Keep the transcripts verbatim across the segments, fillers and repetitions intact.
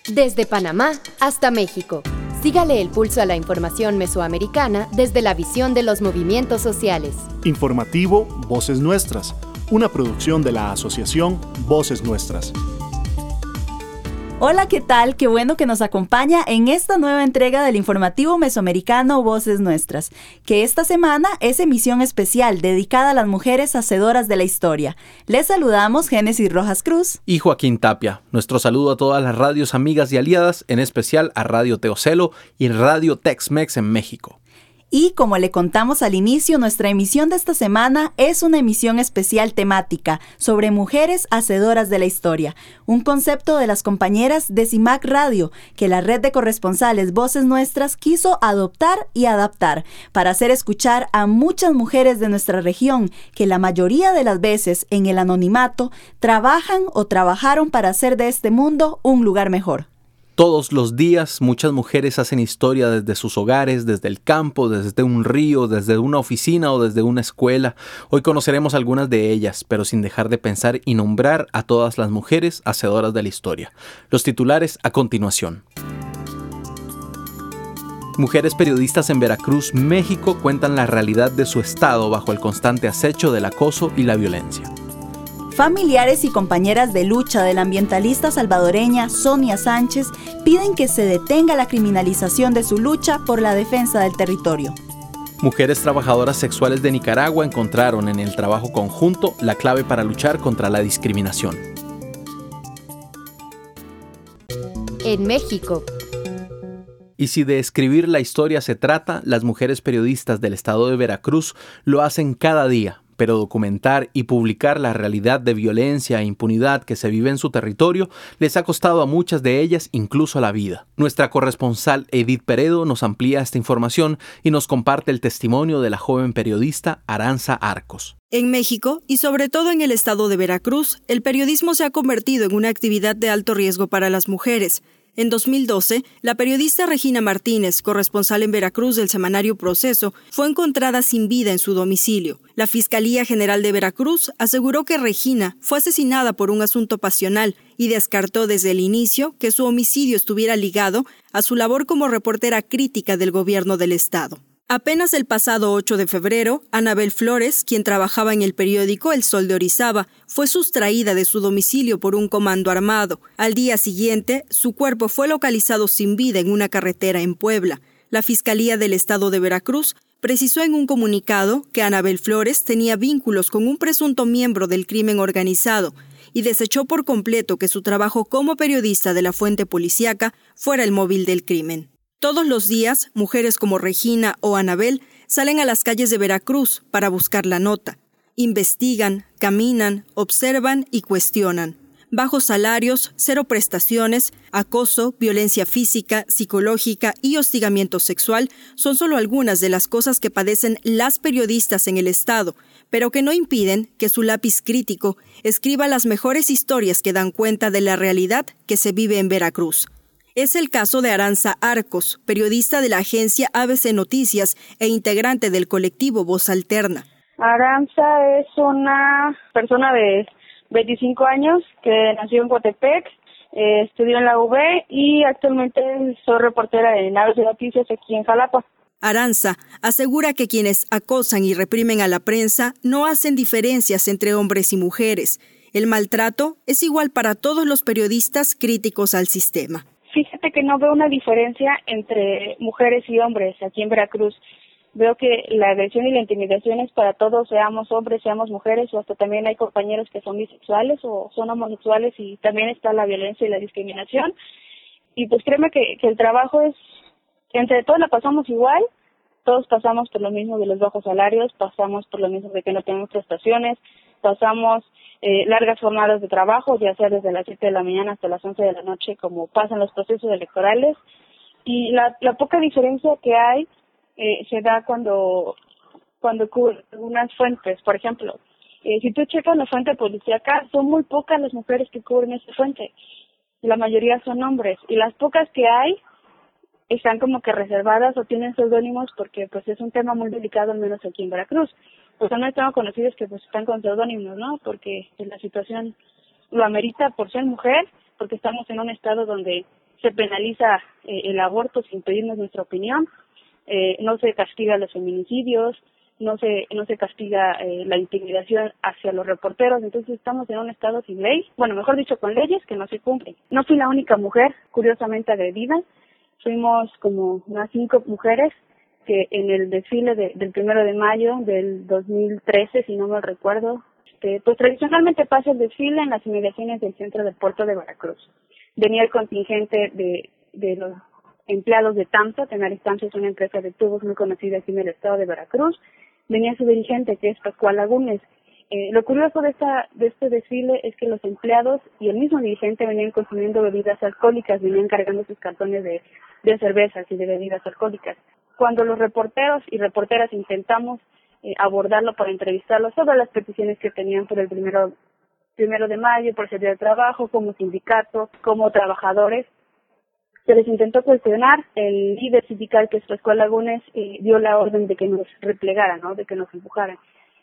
Desde Panamá hasta México. Sígale el pulso a la información mesoamericana desde la visión de los movimientos sociales. Informativo Voces Nuestras, una producción de la asociación Voces Nuestras. Hola, ¿qué tal? Qué bueno que nos acompaña en esta nueva entrega del informativo mesoamericano Voces Nuestras, que esta semana es emisión especial dedicada a las mujeres hacedoras de la historia. Les saludamos Génesis Rojas Cruz y Joaquín Tapia. Nuestro saludo a todas las radios amigas y aliadas, en especial a Radio Teocelo y Radio Tex-Mex en México. Y como le contamos al inicio, nuestra emisión de esta semana es una emisión especial temática sobre mujeres hacedoras de la historia, un concepto de las compañeras de CIMAC Radio que la red de corresponsales Voces Nuestras quiso adoptar y adaptar para hacer escuchar a muchas mujeres de nuestra región que la mayoría de las veces en el anonimato trabajan o trabajaron para hacer de este mundo un lugar mejor. Todos los días muchas mujeres hacen historia desde sus hogares, desde el campo, desde un río, desde una oficina o desde una escuela. Hoy conoceremos algunas de ellas, pero sin dejar de pensar y nombrar a todas las mujeres hacedoras de la historia. Los titulares a continuación. Mujeres periodistas en Veracruz, México, cuentan la realidad de su estado bajo el constante acecho del acoso y la violencia. Familiares y compañeras de lucha de la ambientalista salvadoreña Sonia Sánchez piden que se detenga la criminalización de su lucha por la defensa del territorio. Mujeres trabajadoras sexuales de Nicaragua encontraron en el trabajo conjunto la clave para luchar contra la discriminación. En México. Y si de escribir la historia se trata, las mujeres periodistas del estado de Veracruz lo hacen cada día. Pero documentar y publicar la realidad de violencia e impunidad que se vive en su territorio les ha costado a muchas de ellas incluso la vida. Nuestra corresponsal Edith Peredo nos amplía esta información y nos comparte el testimonio de la joven periodista Aranza Arcos. En México, y sobre todo en el estado de Veracruz, el periodismo se ha convertido en una actividad de alto riesgo para las mujeres. En dos mil doce, la periodista Regina Martínez, corresponsal en Veracruz del semanario Proceso, fue encontrada sin vida en su domicilio. La Fiscalía General de Veracruz aseguró que Regina fue asesinada por un asunto pasional y descartó desde el inicio que su homicidio estuviera ligado a su labor como reportera crítica del gobierno del estado. Apenas el pasado ocho de febrero, Anabel Flores, quien trabajaba en el periódico El Sol de Orizaba, fue sustraída de su domicilio por un comando armado. Al día siguiente, su cuerpo fue localizado sin vida en una carretera en Puebla. La Fiscalía del Estado de Veracruz precisó en un comunicado que Anabel Flores tenía vínculos con un presunto miembro del crimen organizado y desechó por completo que su trabajo como periodista de la fuente policíaca fuera el móvil del crimen. Todos los días, mujeres como Regina o Anabel salen a las calles de Veracruz para buscar la nota. Investigan, caminan, observan y cuestionan. Bajos salarios, cero prestaciones, acoso, violencia física, psicológica y hostigamiento sexual son solo algunas de las cosas que padecen las periodistas en el estado, pero que no impiden que su lápiz crítico escriba las mejores historias que dan cuenta de la realidad que se vive en Veracruz. Es el caso de Aranza Arcos, periodista de la agencia A B C Noticias e integrante del colectivo Voz Alterna. Aranza es una persona de veinticinco años que nació en Coatepec, eh, estudió en la U B y actualmente soy reportera en A B C Noticias aquí en Jalapa. Aranza asegura que quienes acosan y reprimen a la prensa no hacen diferencias entre hombres y mujeres. El maltrato es igual para todos los periodistas críticos al sistema. Fíjate que no veo una diferencia entre mujeres y hombres aquí en Veracruz. Veo que la agresión y la intimidación es para todos, seamos hombres, seamos mujeres, o hasta también hay compañeros que son bisexuales o son homosexuales y también está la violencia y la discriminación. Y pues créeme que, que el trabajo es, entre todos la pasamos igual, todos pasamos por lo mismo de los bajos salarios, pasamos por lo mismo de que no tenemos prestaciones, pasamos eh, largas jornadas de trabajo, ya sea desde las siete de la mañana hasta las once de la noche, como pasan los procesos electorales, y la, la poca diferencia que hay eh, se da cuando cuando cubren algunas fuentes. Por ejemplo, eh, si tú checas la fuente policíaca, son muy pocas las mujeres que cubren esa fuente, la mayoría son hombres, y las pocas que hay están como que reservadas o tienen seudónimos porque pues es un tema muy delicado, al menos aquí en Veracruz. Pues no tengo conocidos que pues están con seudónimos, ¿no? Porque pues, la situación lo amerita por ser mujer, porque estamos en un estado donde se penaliza eh, el aborto sin pedirnos nuestra opinión, eh, no se castiga los feminicidios, no se no se castiga eh, la intimidación hacia los reporteros. Entonces estamos en un estado sin ley, bueno, mejor dicho, con leyes que no se cumplen. No fui la única mujer curiosamente agredida, fuimos como unas cinco mujeres que en el desfile de, del primero de mayo del dos mil trece, si no me recuerdo, este, pues tradicionalmente pasa el desfile en las inmediaciones del centro del puerto de Veracruz. Venía el contingente de, de los empleados de TAMSA. Tenaris TAMSA es una empresa de tubos muy conocida aquí en el estado de Veracruz. Venía su dirigente, que es Pascual Lagunes. Eh, lo curioso de esta de este desfile es que los empleados y el mismo dirigente venían consumiendo bebidas alcohólicas, venían cargando sus cartones de, de cervezas y de bebidas alcohólicas. Cuando los reporteros y reporteras intentamos eh, abordarlo para entrevistarlo sobre las peticiones que tenían por el primero, primero de mayo, por el día de trabajo, como sindicato, como trabajadores, se les intentó cuestionar. El líder sindical, que es Pascual Lagunes, eh, dio la orden de que nos replegaran, ¿no? De que nos empujaran.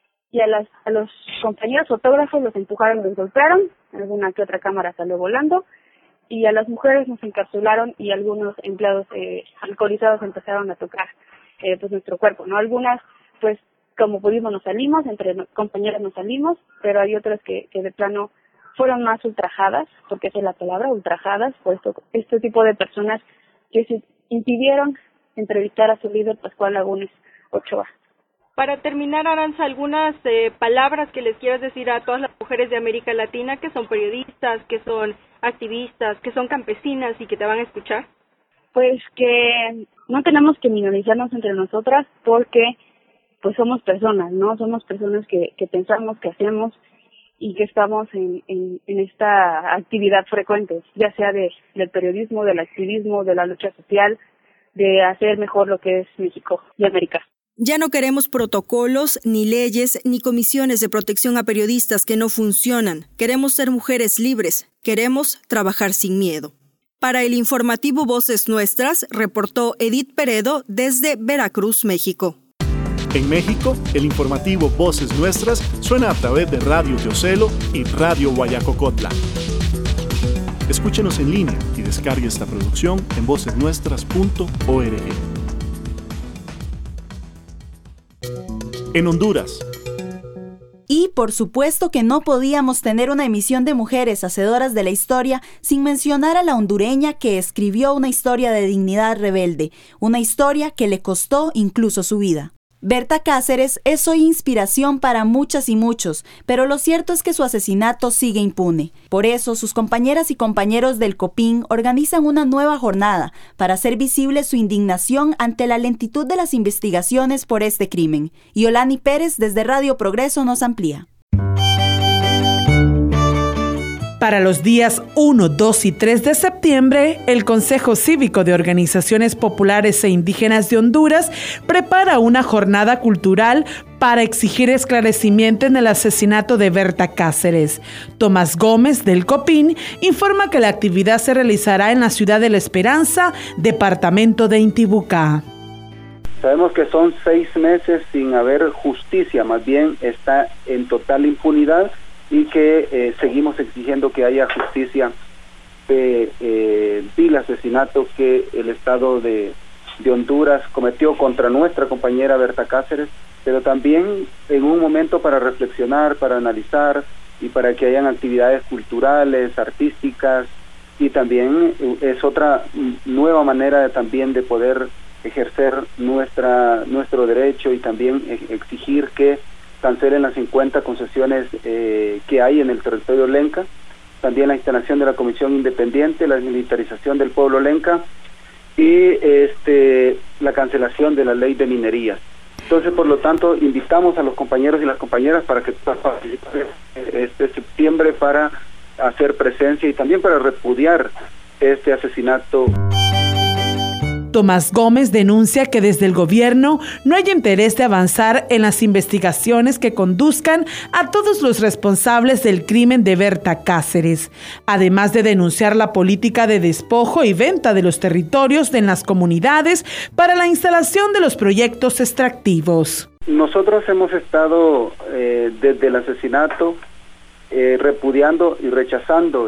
Y a, las, a los compañeros fotógrafos los empujaron, los golpearon, alguna que otra cámara salió volando, y a las mujeres nos encapsularon y algunos empleados eh, alcoholizados empezaron a tocar eh, pues nuestro cuerpo, ¿no? Algunas, pues, como pudimos nos salimos, entre compañeras nos salimos, pero hay otras que, que de plano fueron más ultrajadas, porque esa es la palabra, ultrajadas, por esto, este tipo de personas que se impidieron entrevistar a su líder Pascual Lagunes Ochoa. Para terminar, Aranza, algunas eh, palabras que les quieras decir a todas las mujeres de América Latina que son periodistas, que son activistas, que son campesinas y que te van a escuchar. Pues que no tenemos que minorizarnos entre nosotras, porque pues somos personas, ¿no? Somos personas que, que pensamos, que hacemos y que estamos en, en, en esta actividad frecuente, ya sea de, del periodismo, del activismo, de la lucha social, de hacer mejor lo que es México y América. Ya no queremos protocolos, ni leyes, ni comisiones de protección a periodistas que no funcionan. Queremos ser mujeres libres. Queremos trabajar sin miedo. Para el informativo Voces Nuestras, reportó Edith Peredo desde Veracruz, México. En México, el informativo Voces Nuestras suena a través de Radio Teocelo y Radio Guayacocotla. Escúchenos en línea y descargue esta producción en voces nuestras punto org. En Honduras. Y por supuesto que no podíamos tener una emisión de mujeres hacedoras de la historia sin mencionar a la hondureña que escribió una historia de dignidad rebelde, una historia que le costó incluso su vida. Berta Cáceres es hoy inspiración para muchas y muchos, pero lo cierto es que su asesinato sigue impune. Por eso, sus compañeras y compañeros del COPIN organizan una nueva jornada para hacer visible su indignación ante la lentitud de las investigaciones por este crimen. Yolani Pérez desde Radio Progreso nos amplía. Para los días uno, dos y tres de septiembre, el Consejo Cívico de Organizaciones Populares e Indígenas de Honduras prepara una jornada cultural para exigir esclarecimiento en el asesinato de Berta Cáceres. Tomás Gómez, del COPIN, informa que la actividad se realizará en la ciudad de La Esperanza, departamento de Intibucá. Sabemos que son seis meses sin haber justicia, más bien está en total impunidad, y que eh, seguimos exigiendo que haya justicia de eh, vil asesinato que el Estado de, de Honduras cometió contra nuestra compañera Berta Cáceres, pero también en un momento para reflexionar, para analizar y para que hayan actividades culturales, artísticas, y también es otra nueva manera de, también de poder ejercer nuestra nuestro derecho y también exigir que cancelen las cincuenta concesiones eh, que hay en el territorio lenca, también la instalación de la Comisión Independiente, la desmilitarización del pueblo lenca y este la cancelación de la ley de minería. Entonces, por lo tanto, invitamos a los compañeros y las compañeras para que puedan participar este septiembre para hacer presencia y también para repudiar este asesinato. Tomás Gómez denuncia que desde el gobierno no hay interés de avanzar en las investigaciones que conduzcan a todos los responsables del crimen de Berta Cáceres, además de denunciar la política de despojo y venta de los territorios en las comunidades para la instalación de los proyectos extractivos. Nosotros hemos estado eh, desde el asesinato eh, repudiando y rechazando el,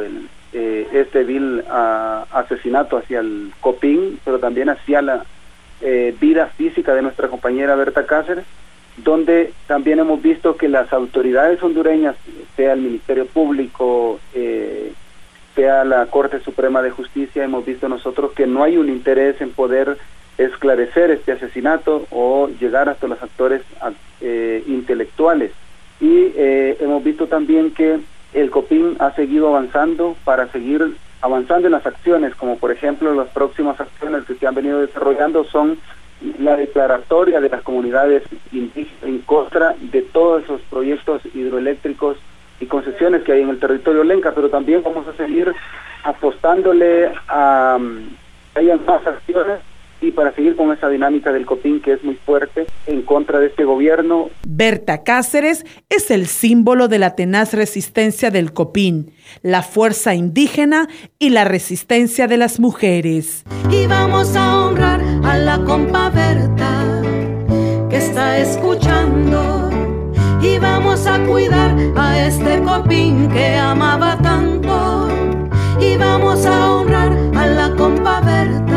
eh, este vil uh, asesinato hacia el Copín, pero también hacia la eh, vida física de nuestra compañera Berta Cáceres, donde también hemos visto que las autoridades hondureñas, sea el Ministerio Público, eh, sea la Corte Suprema de Justicia, hemos visto nosotros que no hay un interés en poder esclarecer este asesinato o llegar hasta los actores eh, intelectuales. Y eh, hemos visto también que el Copín ha seguido avanzando para seguir avanzando en las acciones, como por ejemplo las próximas acciones que se han venido desarrollando son la declaratoria de las comunidades indígenas en contra de todos esos proyectos hidroeléctricos y concesiones que hay en el territorio lenca, pero también vamos a seguir apostándole a que hayan más acciones y para seguir con esa dinámica del Copín que es muy fuerte en contra de este gobierno. Berta Cáceres es el símbolo de la tenaz resistencia del Copín, la fuerza indígena y la resistencia de las mujeres. Y vamos a honrar a la compa Berta que está escuchando, y vamos a cuidar a este Copín que amaba tanto, y vamos a honrar a la compa Berta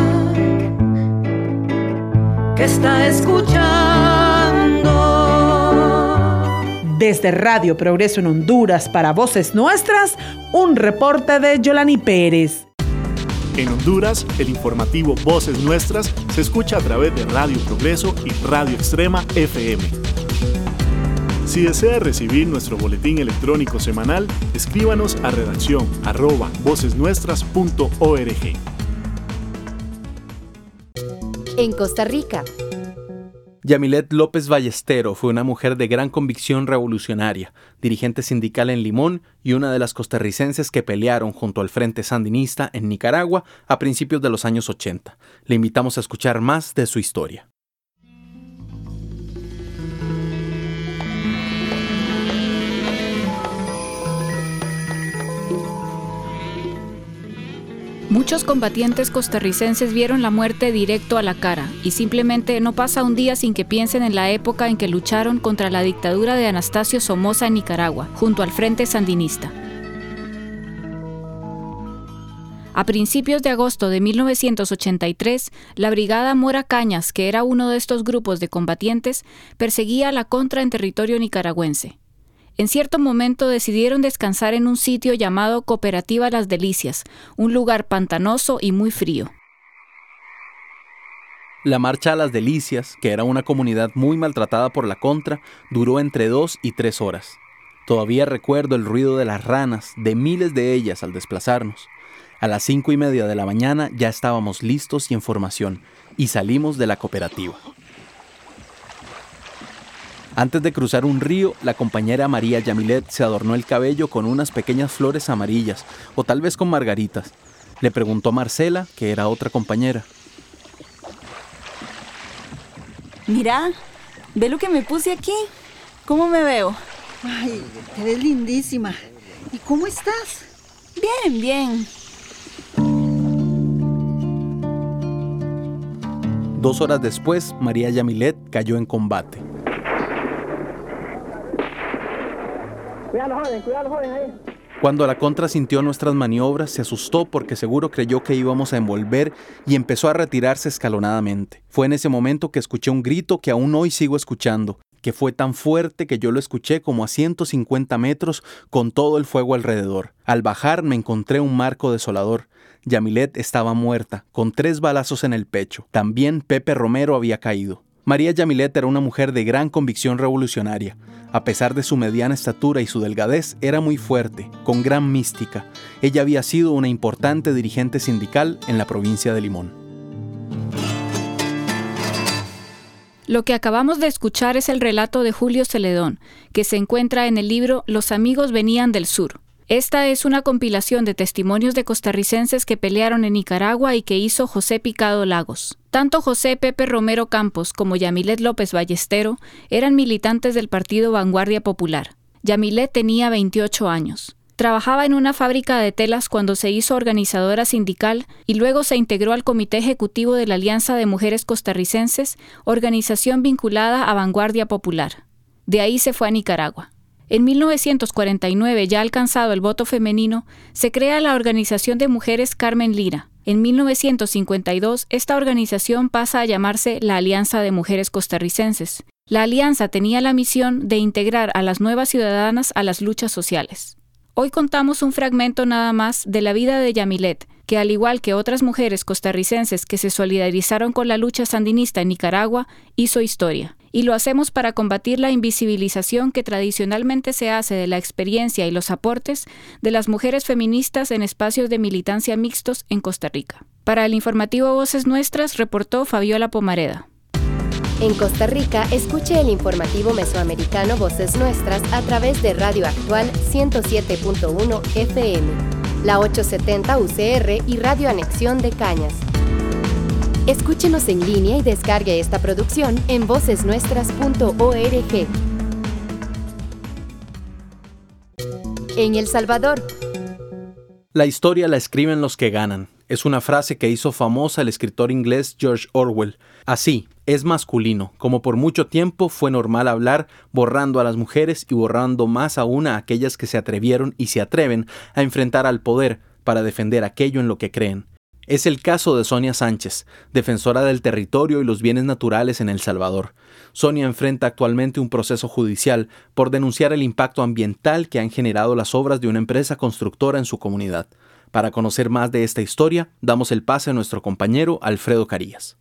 que está escuchando. Desde Radio Progreso en Honduras para Voces Nuestras, un reporte de Yolani Pérez. En Honduras, el informativo Voces Nuestras se escucha a través de Radio Progreso y Radio Extrema F M. Si desea recibir nuestro boletín electrónico semanal, escríbanos a redacción arroba vocesnuestras punto org. En Costa Rica. Yamilet López Ballestero fue una mujer de gran convicción revolucionaria, dirigente sindical en Limón y una de las costarricenses que pelearon junto al Frente Sandinista en Nicaragua a principios de los años ochenta. Le invitamos a escuchar más de su historia. Muchos combatientes costarricenses vieron la muerte directo a la cara y simplemente no pasa un día sin que piensen en la época en que lucharon contra la dictadura de Anastasio Somoza en Nicaragua, junto al Frente Sandinista. A principios de agosto de mil novecientos ochenta y tres, la Brigada Mora Cañas, que era uno de estos grupos de combatientes, perseguía a la contra en territorio nicaragüense. En cierto momento decidieron descansar en un sitio llamado Cooperativa Las Delicias, un lugar pantanoso y muy frío. La marcha a Las Delicias, que era una comunidad muy maltratada por la contra, duró entre dos y tres horas. Todavía recuerdo el ruido de las ranas, de miles de ellas al desplazarnos. A las cinco y media de la mañana ya estábamos listos y en formación, y salimos de la cooperativa. Antes de cruzar un río, la compañera María Yamilet se adornó el cabello con unas pequeñas flores amarillas, o tal vez con margaritas. Le preguntó a Marcela, que era otra compañera. Mira, ve lo que me puse aquí. ¿Cómo me veo? Ay, te ves lindísima. ¿Y cómo estás? Bien, bien. Dos horas después, María Yamilet cayó en combate. Cuidado, joven, cuidado, joven ahí. Cuando la contra sintió nuestras maniobras, se asustó porque seguro creyó que íbamos a envolver y empezó a retirarse escalonadamente. Fue en ese momento que escuché un grito que aún hoy sigo escuchando, que fue tan fuerte que yo lo escuché como a ciento cincuenta metros con todo el fuego alrededor. Al bajar me encontré un marco desolador. Yamilet estaba muerta, con tres balazos en el pecho. También Pepe Romero había caído. María Yamilet era una mujer de gran convicción revolucionaria. A pesar de su mediana estatura y su delgadez, era muy fuerte, con gran mística. Ella había sido una importante dirigente sindical en la provincia de Limón. Lo que acabamos de escuchar es el relato de Julio Celedón, que se encuentra en el libro Los amigos venían del sur. Esta es una compilación de testimonios de costarricenses que pelearon en Nicaragua y que hizo José Picado Lagos. Tanto José Pepe Romero Campos como Yamilet López Ballestero eran militantes del partido Vanguardia Popular. Yamilet tenía veintiocho años. Trabajaba en una fábrica de telas cuando se hizo organizadora sindical y luego se integró al Comité Ejecutivo de la Alianza de Mujeres Costarricenses, organización vinculada a Vanguardia Popular. De ahí se fue a Nicaragua. En mil novecientos cuarenta y nueve, ya alcanzado el voto femenino, se crea la Organización de Mujeres Carmen Lira. En mil novecientos cincuenta y dos, esta organización pasa a llamarse la Alianza de Mujeres Costarricenses. La alianza tenía la misión de integrar a las nuevas ciudadanas a las luchas sociales. Hoy contamos un fragmento nada más de la vida de Yamilet, que al igual que otras mujeres costarricenses que se solidarizaron con la lucha sandinista en Nicaragua, hizo historia. Y lo hacemos para combatir la invisibilización que tradicionalmente se hace de la experiencia y los aportes de las mujeres feministas en espacios de militancia mixtos en Costa Rica. Para el informativo Voces Nuestras, reportó Fabiola Pomareda. En Costa Rica, escuche el informativo mesoamericano Voces Nuestras a través de Radio Actual ciento siete punto uno F M, la ochocientos setenta U C R y Radio Anexión de Cañas. Escúchenos en línea y descargue esta producción en voces nuestras punto org. En El Salvador. La historia la escriben los que ganan. Es una frase que hizo famosa el escritor inglés George Orwell. Así, es masculino, como por mucho tiempo fue normal hablar borrando a las mujeres y borrando más aún a aquellas que se atrevieron y se atreven a enfrentar al poder para defender aquello en lo que creen. Es el caso de Sonia Sánchez, defensora del territorio y los bienes naturales en El Salvador. Sonia enfrenta actualmente un proceso judicial por denunciar el impacto ambiental que han generado las obras de una empresa constructora en su comunidad. Para conocer más de esta historia, damos el pase a nuestro compañero Alfredo Carías.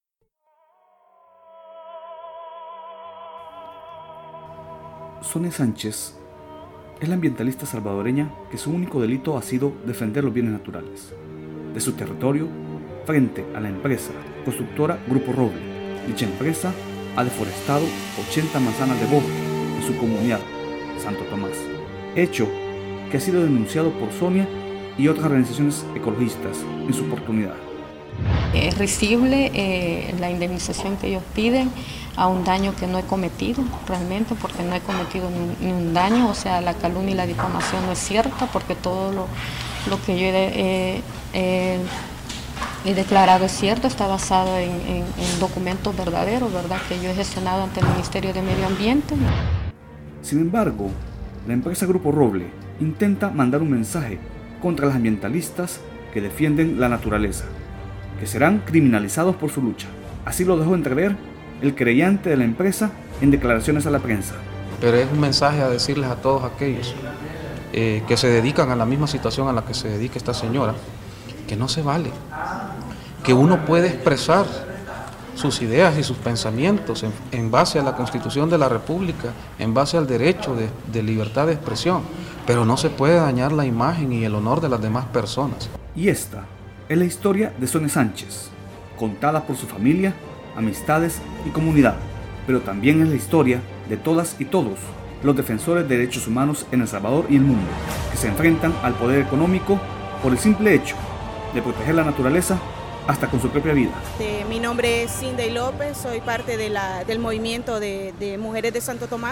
Sonia Sánchez es la ambientalista salvadoreña que su único delito ha sido defender los bienes naturales de su territorio frente a la empresa constructora Grupo Roble. Dicha empresa ha deforestado ochenta manzanas de bosque en su comunidad, Santo Tomás, hecho que ha sido denunciado por Sonia y otras organizaciones ecologistas en su oportunidad. Es risible eh, la indemnización que ellos piden a un daño que no he cometido realmente, porque no he cometido ni, ni un daño, o sea, la calumnia y la difamación no es cierta, porque todo lo, lo que yo he, eh, eh, he declarado es cierto, está basado en, en, en documentos verdaderos, ¿verdad?, que yo he gestionado ante el Ministerio de Medio Ambiente. Sin embargo, la empresa Grupo Roble intenta mandar un mensaje contra los ambientalistas que defienden la naturaleza, que serán criminalizados por su lucha. Así lo dejó entrever el creyente de la empresa en declaraciones a la prensa. Pero es un mensaje a decirles a todos aquellos eh, que se dedican a la misma situación a la que se dedica esta señora, que no se vale, que uno puede expresar sus ideas y sus pensamientos en, en base a la Constitución de la República, en base al derecho de, de libertad de expresión, pero no se puede dañar la imagen y el honor de las demás personas. Y esta es la historia de Sonia Sánchez, contada por su familia, amistades y comunidad, pero también es la historia de todas y todos los defensores de derechos humanos en El Salvador y el mundo, que se enfrentan al poder económico por el simple hecho de proteger la naturaleza hasta con su propia vida. Eh, mi nombre es Cindy López, soy parte de la, del movimiento de, de Mujeres de Santo Tomás.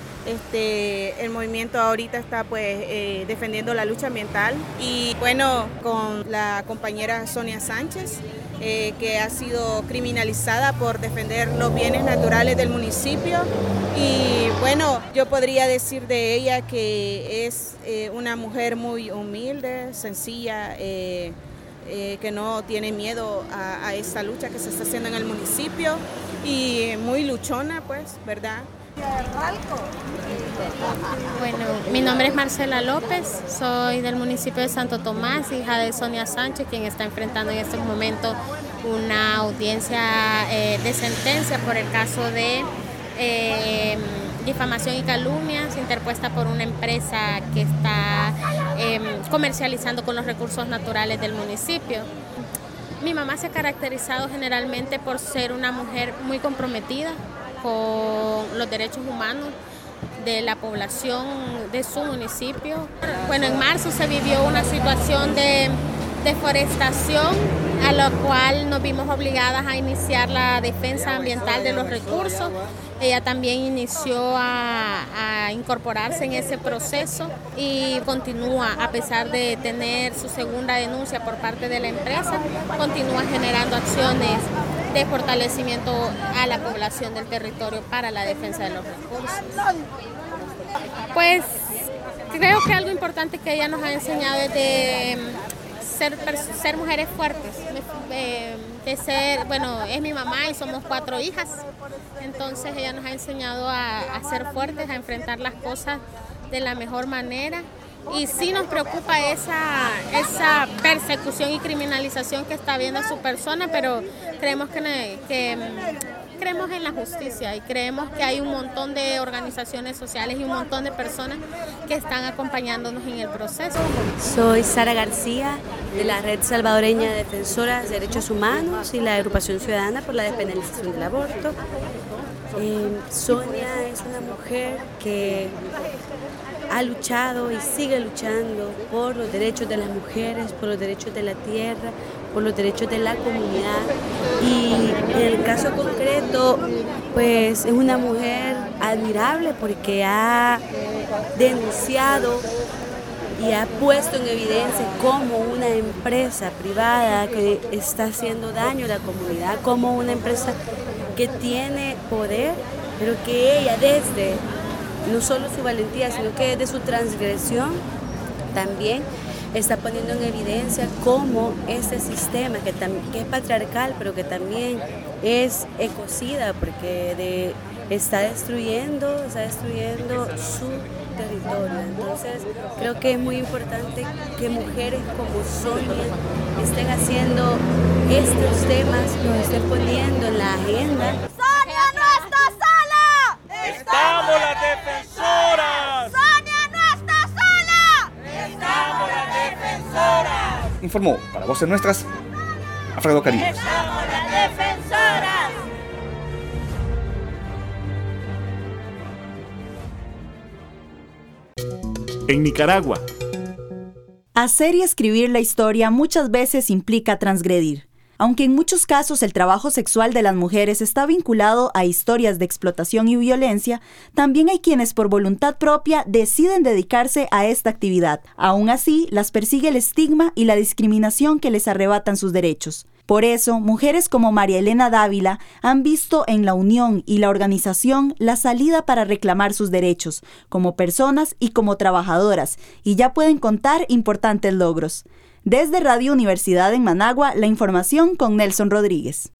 Este, el movimiento ahorita está pues eh, defendiendo la lucha ambiental y bueno, con la compañera Sonia Sánchez, eh, que ha sido criminalizada por defender los bienes naturales del municipio, y bueno, yo podría decir de ella que es eh, una mujer muy humilde, sencilla, eh, eh, que no tiene miedo a, a esta lucha que se está haciendo en el municipio y muy luchona, pues, ¿verdad? Bueno, mi nombre es Marcela López, soy del municipio de Santo Tomás, hija de Sonia Sánchez, quien está enfrentando en este momento una audiencia eh, de sentencia por el caso de eh, difamación y calumnias interpuesta por una empresa que está eh, comercializando con los recursos naturales del municipio. Mi mamá se ha caracterizado generalmente por ser una mujer muy comprometida con los derechos humanos de la población de su municipio. Bueno, en marzo se vivió una situación de deforestación, a la cual nos vimos obligadas a iniciar la defensa ambiental de los recursos. Ella también inició a, a incorporarse en ese proceso y continúa, a pesar de tener su segunda denuncia por parte de la empresa, continúa generando acciones de fortalecimiento a la población del territorio para la defensa de los recursos. Pues creo que algo importante que ella nos ha enseñado es de ser, ser mujeres fuertes, de, de ser, bueno, es mi mamá y somos cuatro hijas, entonces ella nos ha enseñado a, a ser fuertes, a enfrentar las cosas de la mejor manera. Y sí nos preocupa esa, esa persecución y criminalización que está habiendo a su persona, pero creemos que, que creemos en la justicia y creemos que hay un montón de organizaciones sociales y un montón de personas que están acompañándonos en el proceso. Soy Sara García, de la Red Salvadoreña de Defensoras de Derechos Humanos y la Agrupación Ciudadana por la Despenalización del Aborto. Eh, Sonia es una mujer que ha luchado y sigue luchando por los derechos de las mujeres, por los derechos de la tierra, por los derechos de la comunidad. Y en el caso concreto, pues es una mujer admirable porque ha denunciado y ha puesto en evidencia cómo una empresa privada que está haciendo daño a la comunidad, como una empresa que tiene poder, pero que ella desde no solo su valentía, sino que desde su transgresión también está poniendo en evidencia cómo este sistema que, tam- que es patriarcal, pero que también es ecocida, porque de, está destruyendo, está destruyendo su territorio. Entonces creo que es muy importante que mujeres como Sonia estén haciendo estos temas, los estén poniendo en la agenda. ¡Sonia no está sola! ¡Estamos las defensoras! ¡Sonia no está sola! ¡Estamos las defensoras! Informó para Voces Nuestras, Alfredo Carillo. ¡Estamos las defensoras! En Nicaragua. Hacer y escribir la historia muchas veces implica transgredir. Aunque en muchos casos el trabajo sexual de las mujeres está vinculado a historias de explotación y violencia, también hay quienes por voluntad propia deciden dedicarse a esta actividad. Aún así, las persigue el estigma y la discriminación que les arrebatan sus derechos. Por eso, mujeres como María Elena Dávila han visto en la unión y la organización la salida para reclamar sus derechos, como personas y como trabajadoras, y ya pueden contar importantes logros. Desde Radio Universidad en Managua, la información con Nelson Rodríguez.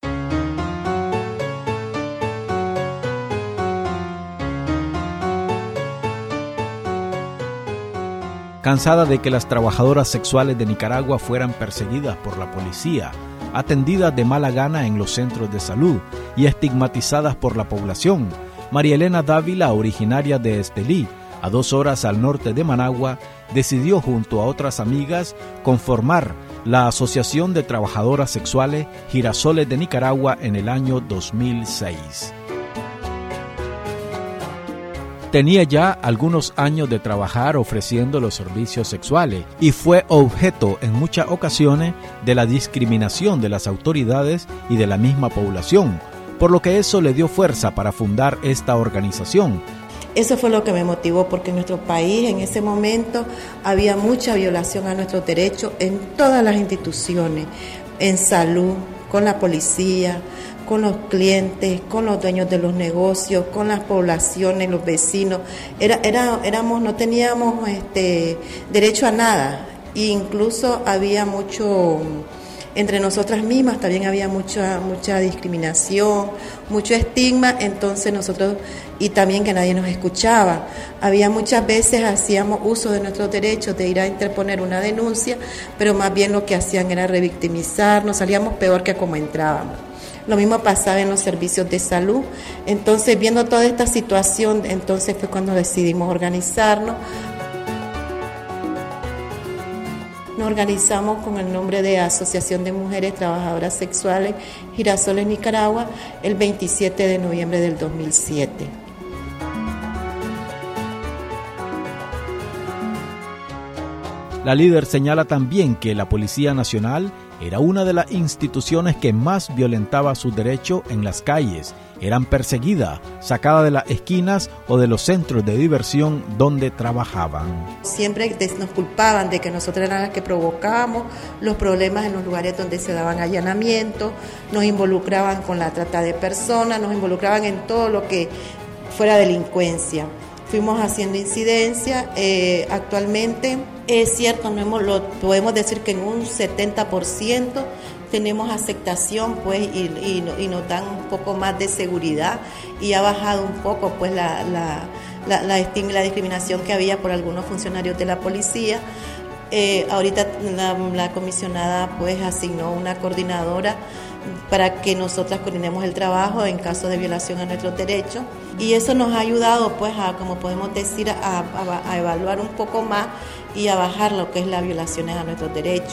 Cansada de que las trabajadoras sexuales de Nicaragua fueran perseguidas por la policía, atendidas de mala gana en los centros de salud y estigmatizadas por la población, María Elena Dávila, originaria de Estelí, a dos horas al norte de Managua, decidió junto a otras amigas conformar la Asociación de Trabajadoras Sexuales Girasoles de Nicaragua en el año dos mil seis. Tenía ya algunos años de trabajar ofreciendo los servicios sexuales y fue objeto en muchas ocasiones de la discriminación de las autoridades y de la misma población, por lo que eso le dio fuerza para fundar esta organización. Eso fue lo que me motivó, porque en nuestro país en ese momento había mucha violación a nuestros derechos en todas las instituciones, en salud, con la policía, con los clientes, con los dueños de los negocios, con las poblaciones, los vecinos. Era, era, éramos, no teníamos este, derecho a nada, e incluso había mucho, entre nosotras mismas también había mucha, mucha discriminación, mucho estigma, entonces nosotros, y también que nadie nos escuchaba. Había muchas veces, hacíamos uso de nuestros derechos de ir a interponer una denuncia, pero más bien lo que hacían era revictimizarnos, salíamos peor que como entrábamos. Lo mismo pasaba en los servicios de salud. Entonces, viendo toda esta situación, entonces fue cuando decidimos organizarnos. Nos organizamos con el nombre de Asociación de Mujeres Trabajadoras Sexuales Girasoles Nicaragua el veintisiete de noviembre del dos mil siete. La líder señala también que la Policía Nacional era una de las instituciones que más violentaba sus derechos en las calles. Eran perseguidas, sacadas de las esquinas o de los centros de diversión donde trabajaban. Siempre nos culpaban de que nosotros éramos las que provocábamos los problemas en los lugares donde se daban allanamientos, nos involucraban con la trata de personas, nos involucraban en todo lo que fuera delincuencia. fuimos haciendo incidencia. Eh, actualmente es cierto, no hemos, lo, podemos decir que en un setenta por ciento tenemos aceptación, pues, y, y, y nos dan un poco más de seguridad, y ha bajado un poco, pues, la, la, la, la estigma y la discriminación que había por algunos funcionarios de la policía. Eh, ahorita la, la comisionada, pues, asignó una coordinadora para que nosotras coordinemos el trabajo en caso de violación a nuestros derechos, y eso nos ha ayudado, pues, a, como podemos decir, a, a, a evaluar un poco más y a bajar lo que es las violaciones a nuestros derechos.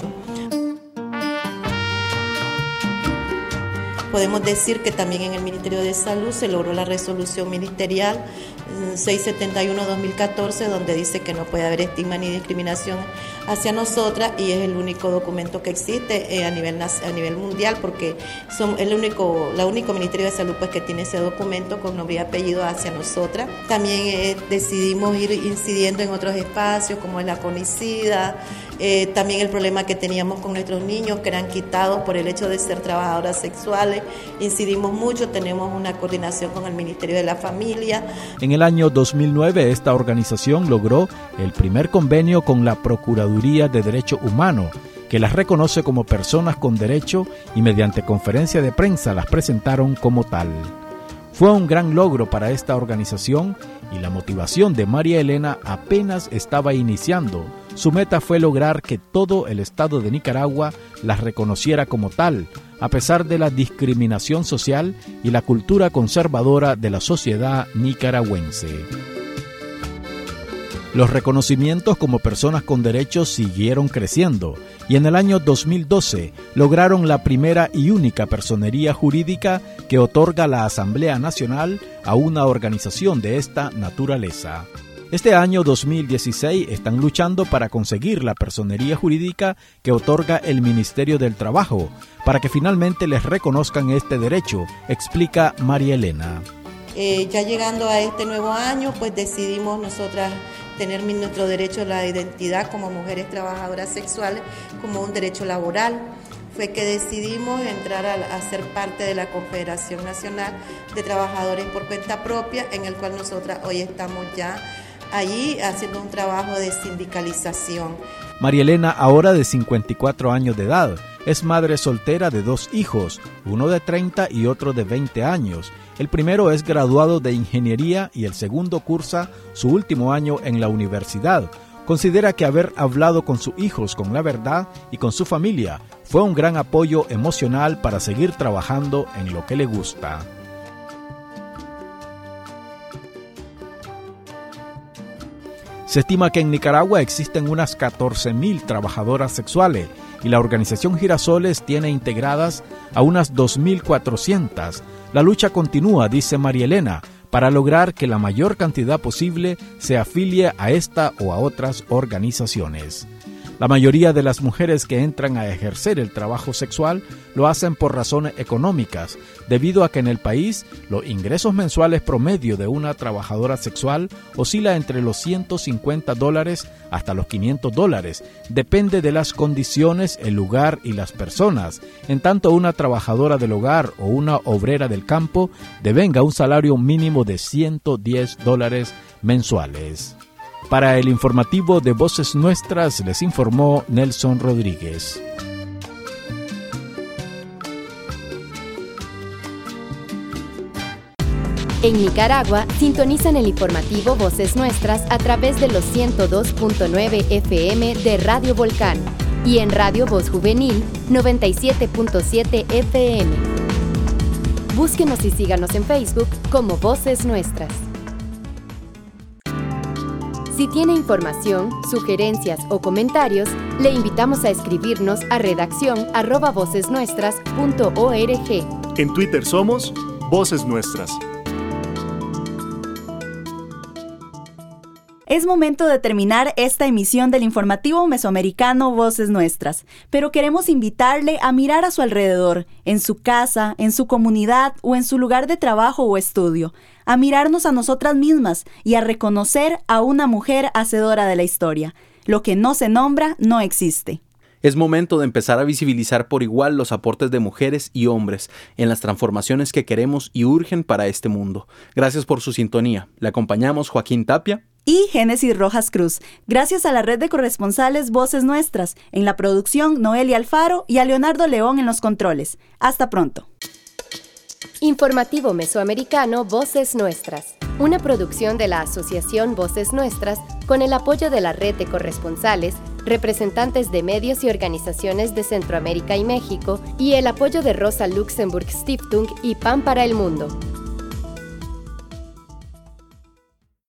Podemos decir que también en el Ministerio de Salud se logró la resolución ministerial seiscientos setenta y uno guion dos mil catorce, donde dice que no puede haber estigma ni discriminación hacia nosotras, y es el único documento que existe eh, a nivel a nivel mundial, porque son el único la único Ministerio de Salud, pues, que tiene ese documento con nombre y apellido hacia nosotras. También eh, decidimos ir incidiendo en otros espacios como es la CONICIDA, eh, también el problema que teníamos con nuestros niños que eran quitados por el hecho de ser trabajadoras sexuales. Incidimos mucho, tenemos una coordinación con el Ministerio de la Familia. En el año dos mil nueve, esta organización logró el primer convenio con la Procuraduría de Derecho Humano, que las reconoce como personas con derecho, y mediante conferencia de prensa las presentaron como tal. Fue un gran logro para esta organización, y la motivación de María Elena apenas estaba iniciando. Su meta fue lograr que todo el estado de Nicaragua las reconociera como tal, a pesar de la discriminación social y la cultura conservadora de la sociedad nicaragüense. Los reconocimientos como personas con derechos siguieron creciendo, y en el año dos mil doce lograron la primera y única personería jurídica que otorga la Asamblea Nacional a una organización de esta naturaleza. Este año dos mil dieciséis están luchando para conseguir la personería jurídica que otorga el Ministerio del Trabajo, para que finalmente les reconozcan este derecho, explica María Elena. Eh, ya llegando a este nuevo año, pues decidimos nosotras tener nuestro derecho a la identidad como mujeres trabajadoras sexuales como un derecho laboral. Fue que decidimos entrar a, a ser parte de la Confederación Nacional de Trabajadores por Cuenta Propia, en el cual nosotras hoy estamos ya allí haciendo un trabajo de sindicalización. María Elena, ahora de cincuenta y cuatro años de edad, es madre soltera de dos hijos, uno de treinta y otro de veinte años. El primero es graduado de ingeniería y el segundo cursa su último año en la universidad. Considera que haber hablado con sus hijos con la verdad y con su familia fue un gran apoyo emocional para seguir trabajando en lo que le gusta. Se estima que en Nicaragua existen unas catorce mil trabajadoras sexuales y la organización Girasoles tiene integradas a unas dos mil cuatrocientas. La lucha continúa, dice María Elena, para lograr que la mayor cantidad posible se afilie a esta o a otras organizaciones. La mayoría de las mujeres que entran a ejercer el trabajo sexual lo hacen por razones económicas, debido a que en el país los ingresos mensuales promedio de una trabajadora sexual oscila entre los ciento cincuenta dólares hasta los quinientos dólares. Depende de las condiciones, el lugar y las personas. En tanto, una trabajadora del hogar o una obrera del campo devenga un salario mínimo de ciento diez dólares mensuales. Para el informativo de Voces Nuestras les informó Nelson Rodríguez. En Nicaragua, sintonizan el informativo Voces Nuestras a través de los ciento dos punto nueve F M de Radio Volcán y en Radio Voz Juvenil noventa y siete punto siete F M. Búsquenos y síganos en Facebook como Voces Nuestras. Si tiene información, sugerencias o comentarios, le invitamos a escribirnos a redacción arroba vocesnuestras punto org. En Twitter somos Voces Nuestras. Es momento de terminar esta emisión del informativo mesoamericano Voces Nuestras, pero queremos invitarle a mirar a su alrededor, en su casa, en su comunidad o en su lugar de trabajo o estudio, a mirarnos a nosotras mismas y a reconocer a una mujer hacedora de la historia. Lo que no se nombra no existe. Es momento de empezar a visibilizar por igual los aportes de mujeres y hombres en las transformaciones que queremos y urgen para este mundo. Gracias por su sintonía. Le acompañamos Joaquín Tapia y Génesis Rojas Cruz. Gracias a la red de corresponsales Voces Nuestras. En la producción, Noelia Alfaro y a Leonardo León en los controles. Hasta pronto. Informativo Mesoamericano Voces Nuestras. Una producción de la Asociación Voces Nuestras con el apoyo de la red de corresponsales, representantes de medios y organizaciones de Centroamérica y México y el apoyo de Rosa Luxemburg Stiftung y Pan para el Mundo.